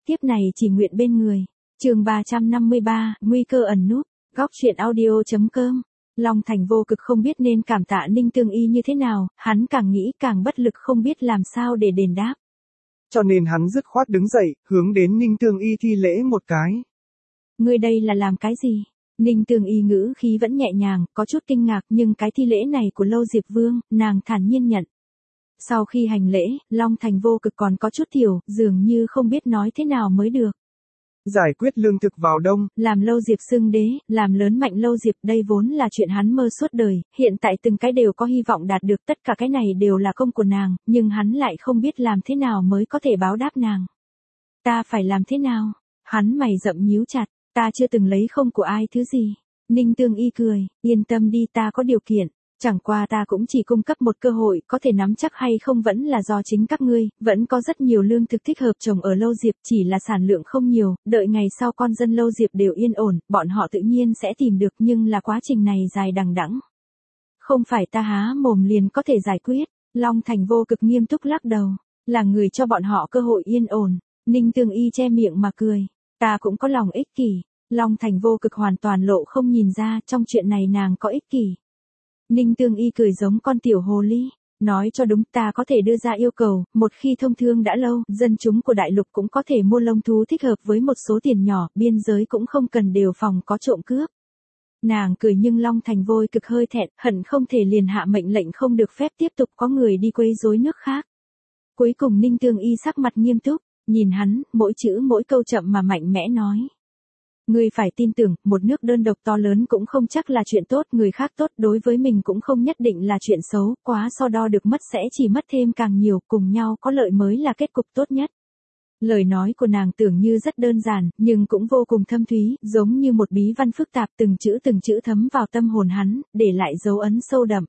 tiếp này chỉ nguyện bên người. Chương 353, nguy cơ ẩn núp. Góc truyện audio.com. Long Thành vô cực không biết nên cảm tạ Ninh Tương Y như thế nào, hắn càng nghĩ càng bất lực không biết làm sao để đền đáp. Cho nên hắn dứt khoát đứng dậy, hướng đến Ninh Tương Y thi lễ một cái. Ngươi đây là làm cái gì? Ninh Tương Y ngữ khí vẫn nhẹ nhàng, có chút kinh ngạc nhưng cái thi lễ này của Lâu Diệp Vương, nàng thản nhiên nhận. Sau khi hành lễ, Long Thành vô cực còn có chút thiểu, dường như không biết nói thế nào mới được. Giải quyết lương thực vào đông, làm Lâu Diệp xưng đế, làm lớn mạnh Lâu Diệp đây vốn là chuyện hắn mơ suốt đời, hiện tại từng cái đều có hy vọng đạt được, tất cả cái này đều là công của nàng, nhưng hắn lại không biết làm thế nào mới có thể báo đáp nàng. Ta phải làm thế nào? Hắn mày rậm nhíu chặt, ta chưa từng lấy không của ai thứ gì. Ninh Tương Y cười, yên tâm đi, ta có điều kiện. Chẳng qua ta cũng chỉ cung cấp một cơ hội, có thể nắm chắc hay không vẫn là do chính các ngươi, vẫn có rất nhiều lương thực thích hợp trồng ở Lâu Diệp, chỉ là sản lượng không nhiều, đợi ngày sau con dân Lâu Diệp đều yên ổn, bọn họ tự nhiên sẽ tìm được, nhưng là quá trình này dài đằng đẵng. Không phải ta há mồm liền có thể giải quyết. Long Thành vô cực nghiêm túc lắc đầu, là người cho bọn họ cơ hội yên ổn. Ninh Tương Y che miệng mà cười, ta cũng có lòng ích kỷ. Long Thành vô cực hoàn toàn lộ không nhìn ra, trong chuyện này nàng có ích kỷ. Ninh Tương Y cười giống con tiểu hồ ly, nói cho đúng, ta có thể đưa ra yêu cầu, một khi thông thương đã lâu, dân chúng của đại lục cũng có thể mua lông thú thích hợp với một số tiền nhỏ, biên giới cũng không cần đề phòng có trộm cướp. Nàng cười nhưng Long Thành vô cực hơi thẹn, hận không thể liền hạ mệnh lệnh không được phép tiếp tục có người đi quấy rối nước khác. Cuối cùng Ninh Tương Y sắc mặt nghiêm túc, nhìn hắn, mỗi chữ mỗi câu chậm mà mạnh mẽ nói. Ngươi phải tin tưởng, một nước đơn độc to lớn cũng không chắc là chuyện tốt, người khác tốt đối với mình cũng không nhất định là chuyện xấu, quá so đo được mất sẽ chỉ mất thêm càng nhiều, cùng nhau có lợi mới là kết cục tốt nhất. Lời nói của nàng tưởng như rất đơn giản, nhưng cũng vô cùng thâm thúy, giống như một bí văn phức tạp, từng chữ thấm vào tâm hồn hắn, để lại dấu ấn sâu đậm.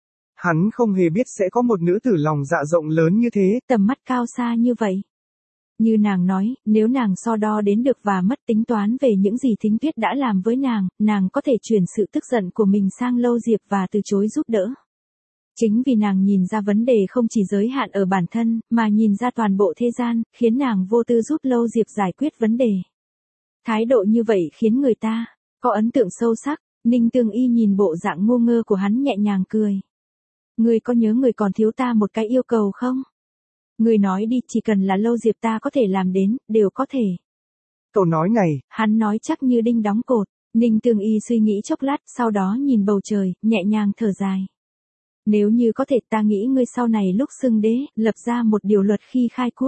Hắn không hề biết sẽ có một nữ tử lòng dạ rộng lớn như thế, tầm mắt cao xa như vậy. Như nàng nói, nếu nàng so đo đến được và mất tính toán về những gì Thính Tuyết đã làm với nàng có thể chuyển sự tức giận của mình sang Lâu Diệp và từ chối giúp đỡ. Chính vì nàng nhìn ra vấn đề không chỉ giới hạn ở bản thân, mà nhìn ra toàn bộ thế gian, khiến nàng vô tư giúp Lâu Diệp giải quyết vấn đề. Thái độ như vậy khiến người ta có ấn tượng sâu sắc. Ninh Tương Y nhìn bộ dạng ngu ngơ của hắn nhẹ nhàng cười. Ngươi có nhớ người còn thiếu ta một cái yêu cầu không? Ngươi nói đi, chỉ cần là Lâu Diệp ta có thể làm đến, đều có thể. Câu nói này, hắn nói chắc như đinh đóng cột. Ninh Tương Y suy nghĩ chốc lát, sau đó nhìn bầu trời, nhẹ nhàng thở dài. Nếu như có thể, ta nghĩ ngươi sau này lúc xưng đế, lập ra một điều luật khi khai quốc.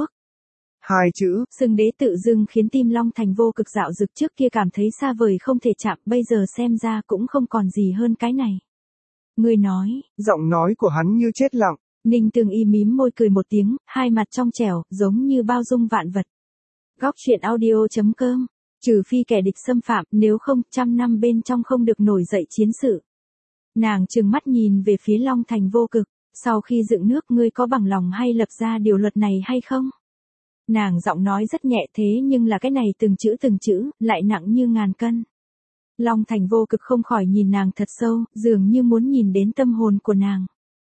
Hai chữ, xưng đế tự dưng khiến tim Long Thành vô cực dạo dực, trước kia cảm thấy xa vời không thể chạm, bây giờ xem ra cũng không còn gì hơn cái này. Ngươi nói, giọng nói của hắn như chết lặng. Ninh Tương Y mím môi cười một tiếng, hai mặt trong trẻo, giống như bao dung vạn vật. Góc truyện audio.com. Trừ phi kẻ địch xâm phạm, nếu không, 100 năm bên trong không được nổi dậy chiến sự. Nàng trừng mắt nhìn về phía Long Thành vô cực, sau khi dựng nước ngươi có bằng lòng hay lập ra điều luật này hay không? Nàng giọng nói rất nhẹ thế nhưng là cái này từng chữ, lại nặng như ngàn cân. Long Thành vô cực không khỏi nhìn nàng thật sâu, dường như muốn nhìn đến tâm hồn của nàng.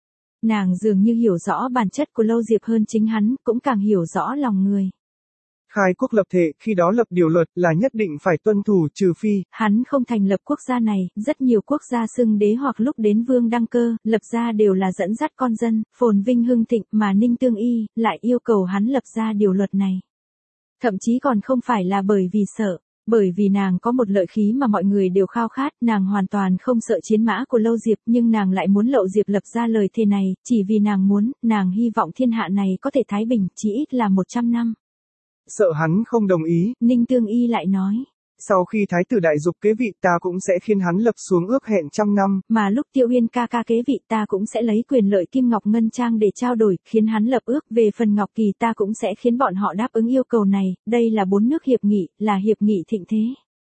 Nàng dường như hiểu rõ bản chất của Lâu Diệp hơn chính hắn, cũng càng hiểu rõ lòng người. Khai quốc lập thể, khi đó lập điều luật là nhất định phải tuân thủ, trừ phi hắn không thành lập quốc gia này, rất nhiều quốc gia xưng đế hoặc lúc đến vương đăng cơ, lập ra đều là dẫn dắt con dân, phồn vinh hưng thịnh, mà Ninh Tương Y lại yêu cầu hắn lập ra điều luật này. Thậm chí còn không phải là bởi vì sợ, bởi vì nàng có một lợi khí mà mọi người đều khao khát, nàng hoàn toàn không sợ chiến mã của Lâu Diệp, nhưng nàng lại muốn Lâu Diệp lập ra lời thề này, chỉ vì nàng hy vọng thiên hạ này có thể thái bình, chỉ ít là 100 năm. Sợ hắn không đồng ý, Ninh Tương Y lại nói. Sau khi thái tử đại dục kế vị ta cũng sẽ khiến hắn lập xuống ước hẹn 100 năm. Mà lúc Tiêu Uyên ca ca kế vị ta cũng sẽ lấy quyền lợi kim ngọc ngân trang để trao đổi, khiến hắn lập ước, về phần Ngọc Kỳ ta cũng sẽ khiến bọn họ đáp ứng yêu cầu này, đây là 4 nước hiệp nghị, là hiệp nghị thịnh thế.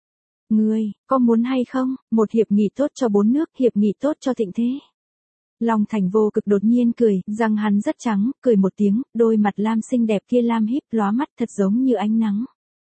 Ngươi, có muốn hay không, một hiệp nghị tốt cho 4 nước, hiệp nghị tốt cho thịnh thế. Long Thành vô cực đột nhiên cười, răng hắn rất trắng, cười một tiếng, đôi mặt lam xinh đẹp kia lam híp lóa mắt thật giống như ánh nắng.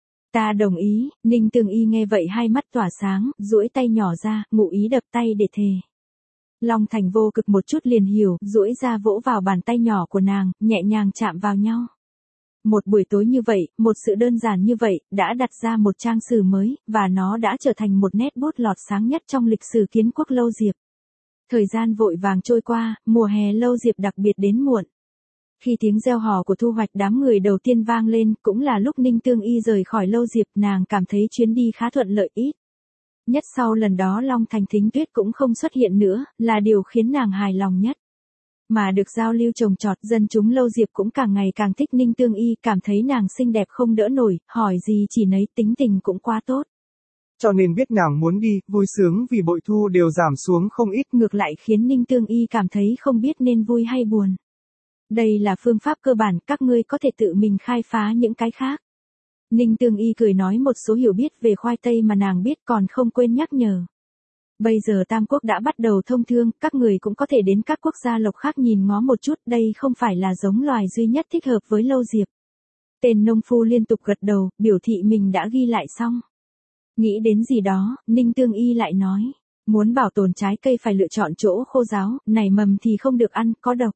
Ta đồng ý. Ninh Tương Y nghe vậy hai mắt tỏa sáng, duỗi tay nhỏ ra, ngụ ý đập tay để thề. Long Thành vô cực một chút liền hiểu, duỗi ra vỗ vào bàn tay nhỏ của nàng, nhẹ nhàng chạm vào nhau. Một buổi tối như vậy, một sự đơn giản như vậy, đã đặt ra một trang sử mới, và nó đã trở thành một nét bút lọt sáng nhất trong lịch sử kiến quốc Lâu Diệp. Thời gian vội vàng trôi qua, mùa hè Lâu Diệp đặc biệt đến muộn. Khi tiếng reo hò của thu hoạch đám người đầu tiên vang lên, cũng là lúc Ninh Tương Y rời khỏi Lâu Diệp, nàng cảm thấy chuyến đi khá thuận lợi ít. Nhất sau lần đó Long Thành Thính Tuyết cũng không xuất hiện nữa, là điều khiến nàng hài lòng nhất. Mà được giao lưu trồng trọt, dân chúng Lâu Diệp cũng càng ngày càng thích Ninh Tương Y, cảm thấy nàng xinh đẹp không đỡ nổi, hỏi gì chỉ nấy, tính tình cũng quá tốt. Cho nên biết nàng muốn đi, vui sướng vì bội thu đều giảm xuống không ít. Ngược lại khiến Ninh Tương Y cảm thấy không biết nên vui hay buồn. Đây là phương pháp cơ bản, các ngươi có thể tự mình khai phá những cái khác. Ninh Tương Y cười nói một số hiểu biết về khoai tây mà nàng biết, còn không quên nhắc nhở. Bây giờ Tam Quốc đã bắt đầu thông thương, các người cũng có thể đến các quốc gia lộc khác nhìn ngó một chút, đây không phải là giống loài duy nhất thích hợp với Lâu Diệp. Tên nông phu liên tục gật đầu, biểu thị mình đã ghi lại xong. Nghĩ đến gì đó, Ninh Tương Y lại nói, muốn bảo tồn trái cây phải lựa chọn chỗ khô ráo, nảy mầm thì không được ăn, có độc.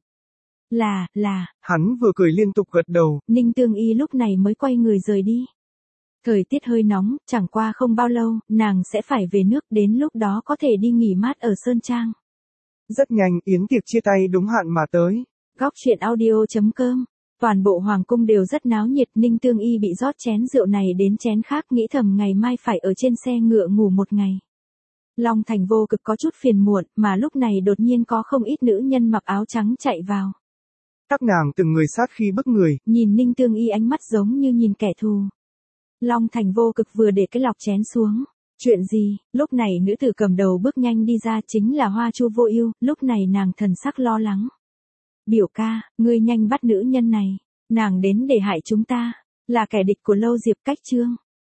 Hắn vừa cười liên tục gật đầu. Ninh Tương Y lúc này mới quay người rời đi. Thời tiết hơi nóng, chẳng qua không bao lâu, nàng sẽ phải về nước, đến lúc đó có thể đi nghỉ mát ở Sơn Trang. Rất nhanh, yến tiệc chia tay đúng hạn mà tới. Góc truyện audio.com. Toàn bộ hoàng cung đều rất náo nhiệt, Ninh Tương Y bị rót chén rượu này đến chén khác, nghĩ thầm ngày mai phải ở trên xe ngựa ngủ một ngày. Long Thành vô cực có chút phiền muộn, mà lúc này đột nhiên có không ít nữ nhân mặc áo trắng chạy vào. Các nàng từng người sát khí bức người. Nhìn Ninh Tương Y ánh mắt giống như nhìn kẻ thù. Long Thành vô cực vừa để cái lọc chén xuống. Chuyện gì? Lúc này nữ tử cầm đầu bước nhanh đi ra, chính là Hoa Chu Vô Ưu, lúc này nàng thần sắc lo lắng. Biểu ca, ngươi nhanh bắt nữ nhân này. Nàng đến để hại chúng ta. Là kẻ địch của Lâu Diệp Cách Trương.